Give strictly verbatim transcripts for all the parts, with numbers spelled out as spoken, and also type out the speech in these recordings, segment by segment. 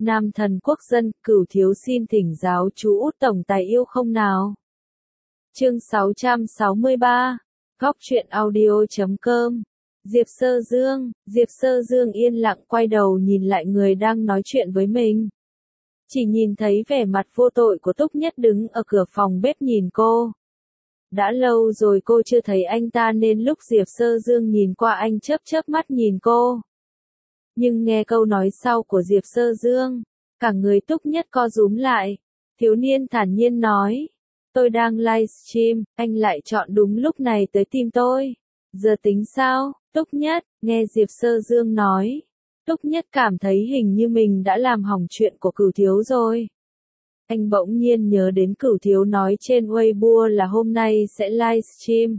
Nam thần quốc dân, Cửu thiếu xin thỉnh giáo chú Út tổng tài yêu không nào. Chương sáu trăm sáu mươi ba, Góc truyện audio chấm com. Diệp Sơ Dương, Diệp Sơ Dương yên lặng quay đầu nhìn lại người đang nói chuyện với mình. Chỉ nhìn thấy vẻ mặt vô tội của Túc Nhất đứng ở cửa phòng bếp nhìn cô. Đã lâu rồi cô chưa thấy anh ta nên lúc Diệp Sơ Dương nhìn qua anh chớp chớp mắt nhìn cô. Nhưng nghe câu nói sau của Diệp Sơ Dương, cả người Túc Nhất co rúm lại. Thiếu niên thản nhiên nói, tôi đang livestream, anh lại chọn đúng lúc này tới tìm tôi. Giờ tính sao, Túc Nhất, nghe Diệp Sơ Dương nói. Túc Nhất cảm thấy hình như mình đã làm hỏng chuyện của Cửu thiếu rồi. Anh bỗng nhiên nhớ đến Cửu thiếu nói trên Weibo là hôm nay sẽ livestream.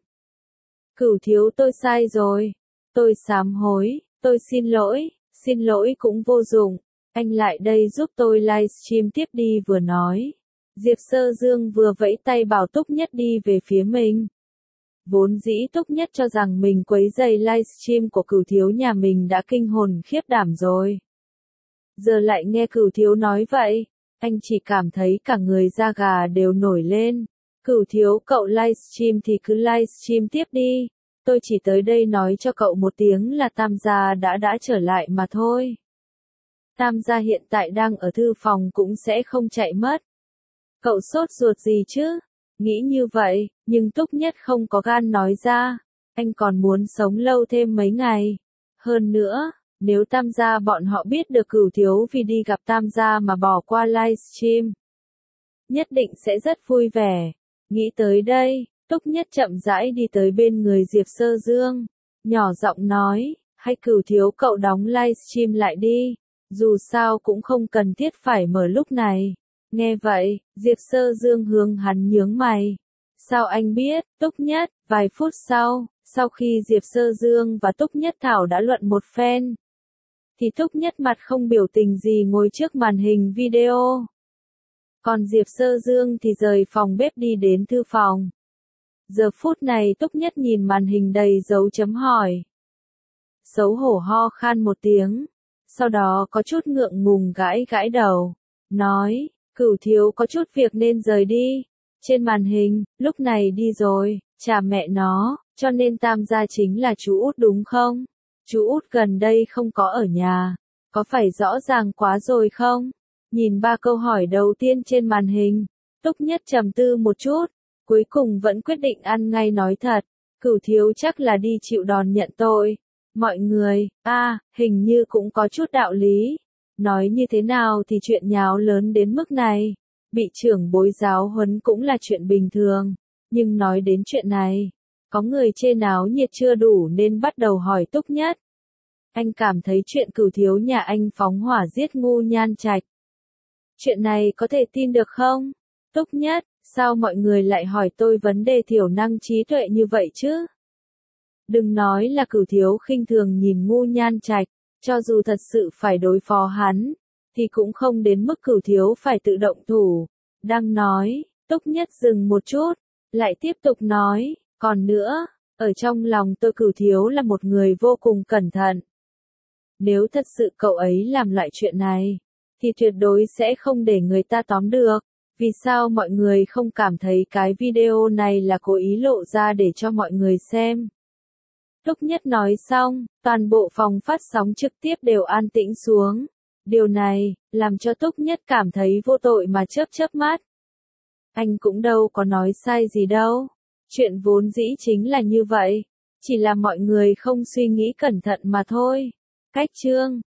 Cửu thiếu tôi sai rồi. Tôi sám hối, tôi xin lỗi, xin lỗi cũng vô dụng. Anh lại đây giúp tôi livestream tiếp đi vừa nói. Diệp Sơ Dương vừa vẫy tay bảo Túc Nhất đi về phía mình. Vốn dĩ Túc Nhất cho rằng mình quấy rầy livestream của Cửu thiếu nhà mình đã kinh hồn khiếp đảm rồi. Giờ lại nghe Cửu thiếu nói vậy, anh chỉ cảm thấy cả người da gà đều nổi lên. Cửu thiếu, cậu livestream thì cứ livestream tiếp đi. Tôi chỉ tới đây nói cho cậu một tiếng là Tam gia đã đã trở lại mà thôi. Tam gia hiện tại đang ở thư phòng cũng sẽ không chạy mất. Cậu sốt ruột gì chứ? Nghĩ như vậy, nhưng Túc Nhất không có gan nói ra. Anh còn muốn sống lâu thêm mấy ngày. Hơn nữa, nếu Tam gia bọn họ biết được Cửu thiếu vì đi gặp Tam gia mà bỏ qua livestream, nhất định sẽ rất vui vẻ. Nghĩ tới đây, Túc Nhất chậm rãi đi tới bên người Diệp Sơ Dương. Nhỏ giọng nói, hay Cửu thiếu cậu đóng livestream lại đi. Dù sao cũng không cần thiết phải mở lúc này. Nghe vậy, Diệp Sơ Dương hướng hắn nhướng mày. Sao anh biết, Túc Nhất? Vài phút sau, sau khi Diệp Sơ Dương và Túc Nhất Thảo đã luận một phen, thì Túc Nhất mặt không biểu tình gì ngồi trước màn hình video. Còn Diệp Sơ Dương thì rời phòng bếp đi đến thư phòng. Giờ phút này Túc Nhất nhìn màn hình đầy dấu chấm hỏi. Xấu hổ ho khan một tiếng. Sau đó có chút ngượng ngùng gãi gãi đầu. Nói, Cửu thiếu có chút việc nên rời đi. Trên màn hình, lúc này đi rồi, chà mẹ nó, cho nên Tam gia chính là chú Út đúng không? Chú Út gần đây không có ở nhà. Có phải rõ ràng quá rồi không? Nhìn ba câu hỏi đầu tiên trên màn hình, Túc Nhất trầm tư một chút. Cuối cùng vẫn quyết định ăn ngay nói thật. Cửu thiếu chắc là đi chịu đòn nhận tội. Mọi người, a à, hình như cũng có chút đạo lý. Nói như thế nào thì chuyện nháo lớn đến mức này. Bị trưởng bối giáo huấn cũng là chuyện bình thường. Nhưng nói đến chuyện này, có người chê náo nhiệt chưa đủ nên bắt đầu hỏi Túc Nhất. Anh cảm thấy chuyện Cửu thiếu nhà anh phóng hỏa giết Ngu Nhan Trạch. Chuyện này có thể tin được không? Túc Nhất, sao mọi người lại hỏi tôi vấn đề thiểu năng trí tuệ như vậy chứ? Đừng nói là Cửu thiếu khinh thường nhìn Ngu Nhan Trạch, cho dù thật sự phải đối phó hắn, thì cũng không đến mức Cửu thiếu phải tự động thủ. Đang nói, Túc Nhất dừng một chút, lại tiếp tục nói, còn nữa, ở trong lòng tôi Cửu thiếu là một người vô cùng cẩn thận. Nếu thật sự cậu ấy làm loại chuyện này, thì tuyệt đối sẽ không để người ta tóm được. Vì sao mọi người không cảm thấy cái video này là cố ý lộ ra để cho mọi người xem? Túc Nhất nói xong, toàn bộ phòng phát sóng trực tiếp đều an tĩnh xuống. Điều này, làm cho Túc Nhất cảm thấy vô tội mà chớp chớp mắt. Anh cũng đâu có nói sai gì đâu. Chuyện vốn dĩ chính là như vậy. Chỉ là mọi người không suy nghĩ cẩn thận mà thôi. Cách chương